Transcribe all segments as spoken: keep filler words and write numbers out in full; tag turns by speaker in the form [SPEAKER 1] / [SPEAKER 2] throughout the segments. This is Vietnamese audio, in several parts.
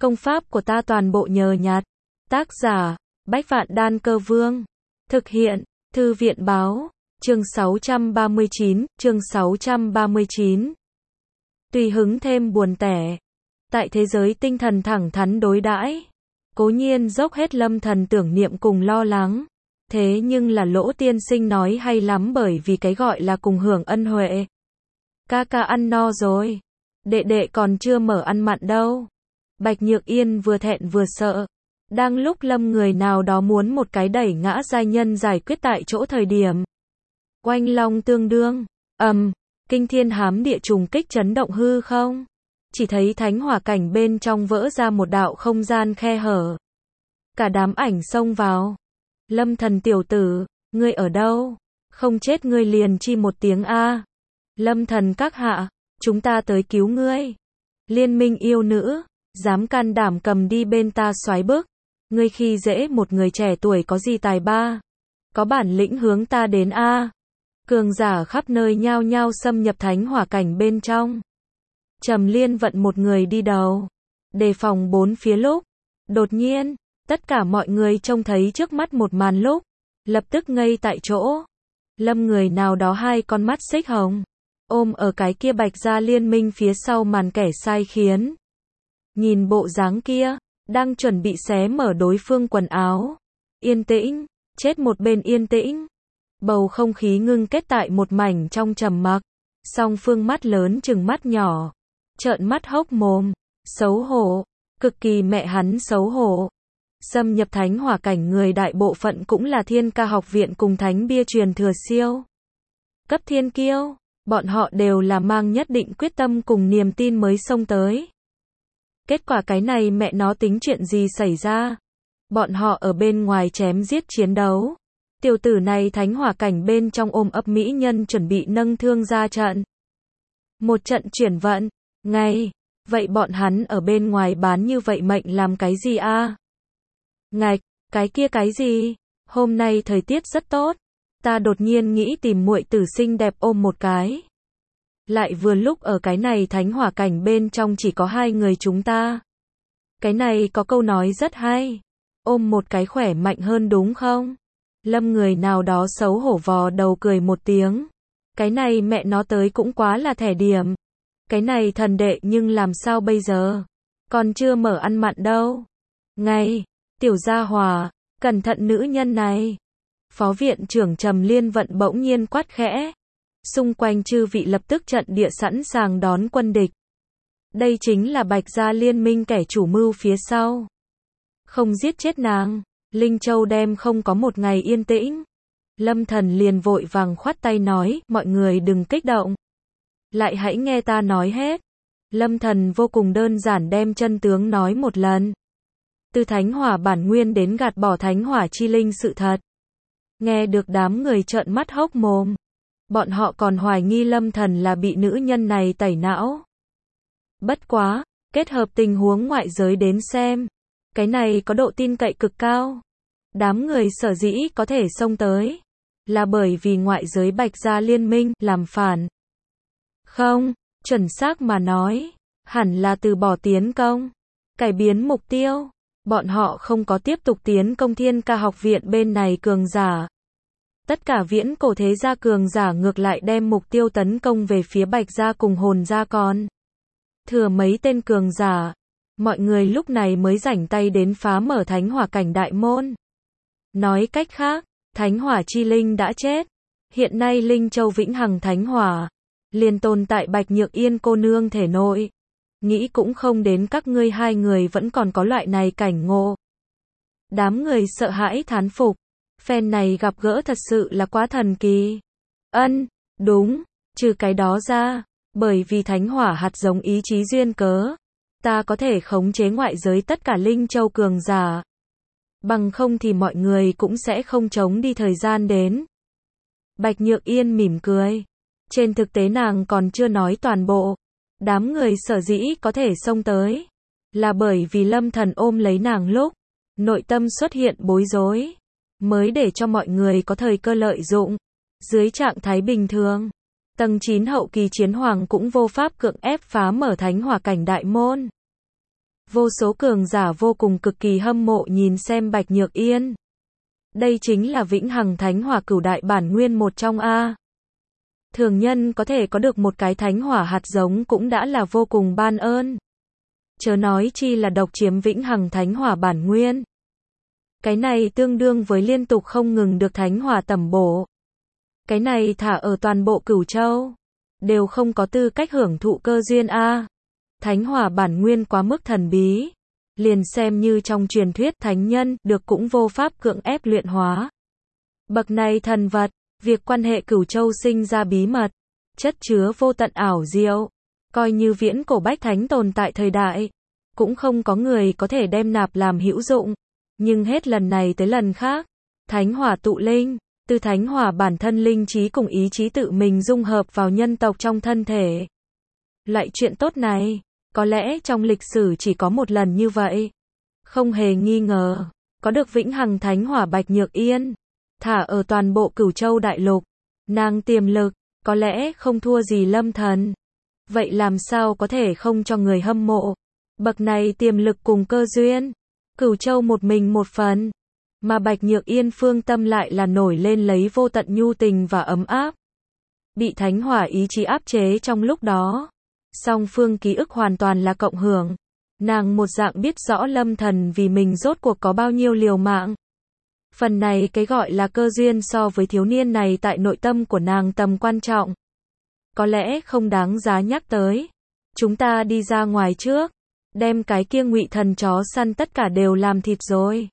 [SPEAKER 1] Công pháp của ta toàn bộ nhờ nhặt. Tác giả, Bách Vạn Đan Cơ Vương. Thực hiện, Thư viện Báo. Chương sáu trăm ba mươi chín, chương sáu trăm ba mươi chín. Tùy hứng thêm buồn tẻ. Tại thế giới tinh thần thẳng thắn đối đãi, cố nhiên dốc hết Lâm Thần tưởng niệm cùng lo lắng. Thế nhưng là Lỗ tiên sinh nói hay lắm, bởi vì cái gọi là cùng hưởng ân huệ. Ca ca ăn no rồi. Đệ đệ còn chưa mở ăn mặn đâu. Bạch Nhược Yên vừa thẹn vừa sợ. Đang lúc Lâm người nào đó muốn một cái đẩy ngã giai nhân giải quyết tại chỗ thời điểm. Oanh long tương đương, ầm, um, kinh thiên hám địa trùng kích chấn động hư không. Chỉ thấy thánh hỏa cảnh bên trong vỡ ra một đạo không gian khe hở. Cả đám ảnh xông vào. Lâm Thần tiểu tử, ngươi ở đâu? Không chết ngươi liền chi một tiếng a. Lâm Thần các hạ, chúng ta tới cứu ngươi. Liên minh yêu nữ, dám can đảm cầm đi bên ta xoáy bức. Ngươi khi dễ một người trẻ tuổi có gì tài ba? Có bản lĩnh hướng ta đến a. Cường giả khắp nơi nhao nhao xâm nhập thánh hỏa cảnh bên trong. Trầm Liên vận một người đi đầu, đề phòng bốn phía lúc. Đột nhiên, tất cả mọi người trông thấy trước mắt một màn lúc, lập tức ngây tại chỗ. Lâm người nào đó hai con mắt xích hồng, ôm ở cái kia Bạch Gia liên minh phía sau màn kẻ sai khiến. Nhìn bộ dáng kia, đang chuẩn bị xé mở đối phương quần áo. Yên tĩnh, chết một bên yên tĩnh. Bầu không khí ngưng kết tại một mảnh trong trầm mặc. Song phương mắt lớn chừng mắt nhỏ, trợn mắt hốc mồm, xấu hổ, cực kỳ mẹ hắn xấu hổ. Xâm nhập thánh hỏa cảnh người đại bộ phận cũng là Thiên Ca học viện cùng thánh bia truyền thừa siêu cấp thiên kiêu, bọn họ đều là mang nhất định quyết tâm cùng niềm tin mới xông tới. Kết quả cái này mẹ nó tính chuyện gì xảy ra? Bọn họ ở bên ngoài chém giết chiến đấu. Tiểu tử này thánh hỏa cảnh bên trong ôm ấp mỹ nhân chuẩn bị nâng thương ra trận. Một trận chuyển vận, ngay, vậy bọn hắn ở bên ngoài bán như vậy mệnh làm cái gì a? À? Ngạch, cái kia cái gì? Hôm nay thời tiết rất tốt, ta đột nhiên nghĩ tìm muội tử xinh đẹp ôm một cái. Lại vừa lúc ở cái này thánh hỏa cảnh bên trong chỉ có hai người chúng ta. Cái này có câu nói rất hay, ôm một cái khỏe mạnh hơn đúng không? Lâm người nào đó xấu hổ vò đầu cười một tiếng. Cái này mẹ nó tới cũng quá là thẻ điểm. Cái này thần đệ nhưng làm sao bây giờ? Còn chưa mở ăn mặn đâu. Ngay, tiểu gia hòa, cẩn thận nữ nhân này. Phó viện trưởng Trầm Liên vận bỗng nhiên quát khẽ. Xung quanh chư vị lập tức trận địa sẵn sàng đón quân địch. Đây chính là Bạch Gia liên minh kẻ chủ mưu phía sau. Không giết chết nàng, Linh Châu đem không có một ngày yên tĩnh. Lâm Thần liền vội vàng khoát tay nói, mọi người đừng kích động. Lại hãy nghe ta nói hết. Lâm Thần vô cùng đơn giản đem chân tướng nói một lần. Từ thánh hỏa bản nguyên đến gạt bỏ thánh hỏa chi linh sự thật. Nghe được đám người trợn mắt hốc mồm. Bọn họ còn hoài nghi Lâm Thần là bị nữ nhân này tẩy não. Bất quá, kết hợp tình huống ngoại giới đến xem. Cái này có độ tin cậy cực cao. Đám người sở dĩ có thể xông tới. Là bởi vì ngoại giới Bạch Gia liên minh làm phản. Không, chuẩn xác mà nói. Hẳn là từ bỏ tiến công. Cải biến mục tiêu. Bọn họ không có tiếp tục tiến công Thiên Ca học viện bên này cường giả. Tất cả viễn cổ thế gia cường giả ngược lại đem mục tiêu tấn công về phía Bạch Gia cùng Hồn Gia con. Thừa mấy tên cường giả. Mọi người lúc này mới rảnh tay đến phá mở thánh hỏa cảnh đại môn. Nói cách khác, thánh hỏa chi linh đã chết. Hiện nay Linh Châu vĩnh hằng thánh hỏa liền tồn tại Bạch Nhược Yên cô nương thể nội. Nghĩ cũng không đến các ngươi hai người vẫn còn có loại này cảnh ngộ. Đám người sợ hãi thán phục. Phen này gặp gỡ thật sự là quá thần kỳ. Ân, đúng, trừ cái đó ra, bởi vì thánh hỏa hạt giống ý chí duyên cớ, ta có thể khống chế ngoại giới tất cả Linh Châu cường giả. Bằng không thì mọi người cũng sẽ không chống đi thời gian đến. Bạch Nhược Yên mỉm cười. Trên thực tế nàng còn chưa nói toàn bộ. Đám người sở dĩ có thể xông tới. Là bởi vì Lâm Thần ôm lấy nàng lúc. Nội tâm xuất hiện bối rối. Mới để cho mọi người có thời cơ lợi dụng. Dưới trạng thái bình thường. Tầng chín hậu kỳ chiến hoàng cũng vô pháp cưỡng ép phá mở thánh hỏa cảnh đại môn. Vô số cường giả vô cùng cực kỳ hâm mộ nhìn xem Bạch Nhược Yên. Đây chính là vĩnh hằng thánh hỏa cửu đại bản nguyên một trong A. Thường nhân có thể có được một cái thánh hỏa hạt giống cũng đã là vô cùng ban ơn. Chớ nói chi là độc chiếm vĩnh hằng thánh hỏa bản nguyên. Cái này tương đương với liên tục không ngừng được thánh hỏa tẩm bổ. Cái này thả ở toàn bộ Cửu Châu, đều không có tư cách hưởng thụ cơ duyên A. Thánh hỏa bản nguyên quá mức thần bí. Liền xem như trong truyền thuyết thánh nhân, được cũng vô pháp cưỡng ép luyện hóa. Bậc này thần vật, việc quan hệ Cửu Châu sinh ra bí mật, chất chứa vô tận ảo diệu, coi như viễn cổ bách thánh tồn tại thời đại, cũng không có người có thể đem nạp làm hữu dụng. Nhưng hết lần này tới lần khác, thánh hỏa tụ linh, từ thánh hỏa bản thân linh trí cùng ý chí tự mình dung hợp vào nhân tộc trong thân thể. Loại chuyện tốt này, có lẽ trong lịch sử chỉ có một lần như vậy. Không hề nghi ngờ, có được vĩnh hằng thánh hỏa Bạch Nhược Yên, thả ở toàn bộ Cửu Châu đại lục, nàng tiềm lực, có lẽ không thua gì Lâm Thần. Vậy làm sao có thể không cho người hâm mộ? Bậc này tiềm lực cùng cơ duyên, Cửu Châu một mình một phần, mà Bạch Nhược Yên phương tâm lại là nổi lên lấy vô tận nhu tình và ấm áp. Bị thánh hỏa ý chí áp chế trong lúc đó, song phương ký ức hoàn toàn là cộng hưởng. Nàng một dạng biết rõ Lâm Thần vì mình rốt cuộc có bao nhiêu liều mạng. Phần này cái gọi là cơ duyên so với thiếu niên này tại nội tâm của nàng tầm quan trọng, có lẽ không đáng giá nhắc tới. Chúng ta đi ra ngoài trước, đem cái kia Ngụy Thần chó săn tất cả đều làm thịt rồi.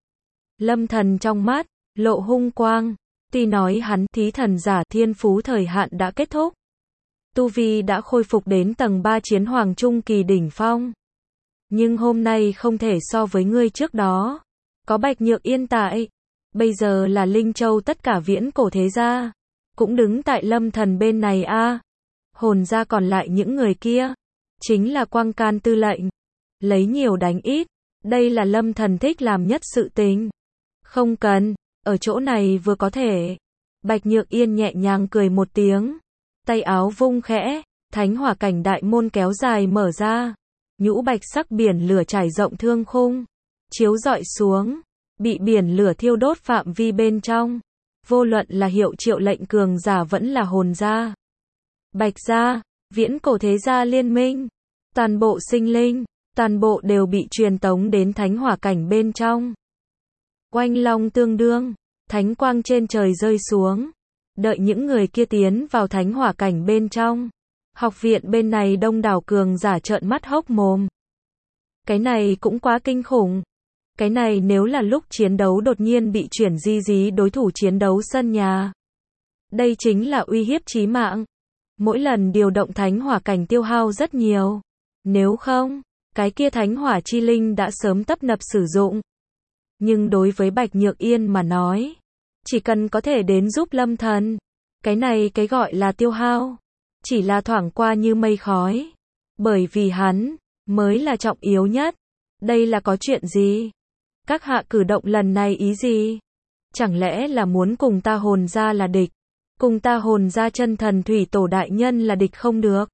[SPEAKER 1] Lâm Thần trong mắt lộ hung quang, tuy nói hắn thí thần giả thiên phú thời hạn đã kết thúc, tu vi đã khôi phục đến tầng ba chiến hoàng trung kỳ đỉnh phong, nhưng hôm nay không thể so với ngươi trước đó. Có Bạch Nhược Yên tại, bây giờ là Linh Châu tất cả viễn cổ thế gia cũng đứng tại Lâm Thần bên này a. Hồn gia còn lại những người kia, chính là Quang Can tư lệnh, lấy nhiều đánh ít, đây là Lâm Thần thích làm nhất sự tình. Không cần, ở chỗ này vừa có thể. Bạch Nhược Yên nhẹ nhàng cười một tiếng, tay áo vung khẽ, thánh hỏa cảnh đại môn kéo dài mở ra, nhũ bạch sắc biển lửa trải rộng thương khung, chiếu rọi xuống, bị biển lửa thiêu đốt phạm vi bên trong, vô luận là Hiệu Triệu lệnh cường giả vẫn là hồn gia, Bạch gia, viễn cổ thế gia liên minh, toàn bộ sinh linh, toàn bộ đều bị truyền tống đến thánh hỏa cảnh bên trong. Oanh long tương đương, thánh quang trên trời rơi xuống, đợi những người kia tiến vào thánh hỏa cảnh bên trong. Học viện bên này đông đảo cường giả trợn mắt hốc mồm. Cái này cũng quá kinh khủng. Cái này nếu là lúc chiến đấu đột nhiên bị chuyển di dí đối thủ chiến đấu sân nhà. Đây chính là uy hiếp chí mạng. Mỗi lần điều động thánh hỏa cảnh tiêu hao rất nhiều. Nếu không, cái kia thánh hỏa chi linh đã sớm tấp nập sử dụng. Nhưng đối với Bạch Nhược Yên mà nói, chỉ cần có thể đến giúp Lâm Thần, cái này cái gọi là tiêu hao, chỉ là thoảng qua như mây khói. Bởi vì hắn, mới là trọng yếu nhất. Đây là có chuyện gì? Các hạ cử động lần này ý gì? Chẳng lẽ là muốn cùng ta hồn gia là địch? Cùng ta hồn gia chân thần thủy tổ đại nhân là địch không được?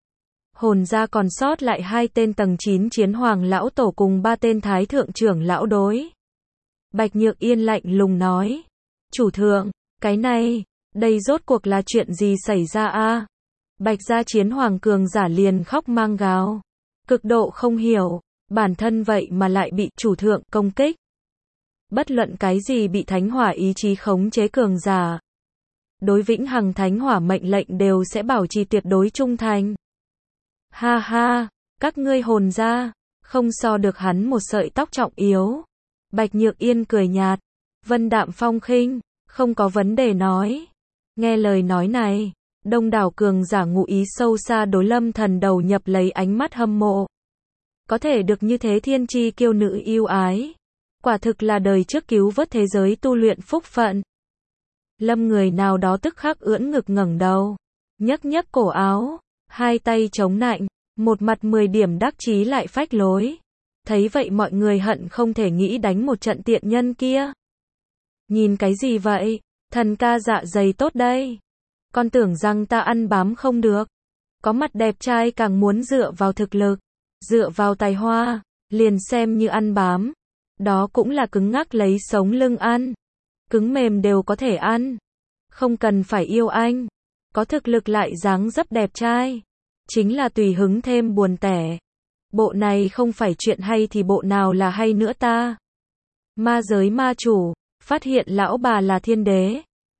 [SPEAKER 1] Hồn gia còn sót lại hai tên tầng chín chiến hoàng lão tổ cùng ba tên thái thượng trưởng lão đối. Bạch Nhược Yên lạnh lùng nói. Chủ thượng, cái này, đây rốt cuộc là chuyện gì xảy ra a? Bạch gia chiến hoàng cường giả liền khóc mang gào. Cực độ không hiểu, bản thân vậy mà lại bị chủ thượng công kích. Bất luận cái gì bị thánh hỏa ý chí khống chế cường giả, đối vĩnh hằng thánh hỏa mệnh lệnh đều sẽ bảo trì tuyệt đối trung thành. Ha ha, các ngươi hồn gia, không so được hắn một sợi tóc trọng yếu. Bạch Nhược Yên cười nhạt, vân đạm phong khinh, không có vấn đề nói. Nghe lời nói này, đông đảo cường giả ngụ ý sâu xa đối Lâm Thần đầu nhập lấy ánh mắt hâm mộ. Có thể được như thế thiên chi kiêu nữ yêu ái, quả thực là đời trước cứu vớt thế giới tu luyện phúc phận. Lâm người nào đó tức khắc ưỡn ngực ngẩng đầu, nhấc nhấc cổ áo, hai tay chống nạnh, một mặt mười điểm đắc chí lại phách lối. Thấy vậy mọi người hận không thể nghĩ đánh một trận tiện nhân kia. Nhìn cái gì vậy? Thần ca dạ dày tốt đây. Con tưởng rằng ta ăn bám không được. Có mặt đẹp trai càng muốn dựa vào thực lực, dựa vào tài hoa, liền xem như ăn bám. Đó cũng là cứng ngắc lấy sống lưng ăn. Cứng mềm đều có thể ăn. Không cần phải yêu anh. Có thực lực lại dáng dấp đẹp trai. Chính là tùy hứng thêm buồn tẻ. Bộ này không phải chuyện hay thì bộ nào là hay nữa ta? Ma giới ma chủ, phát hiện lão bà là thiên đế.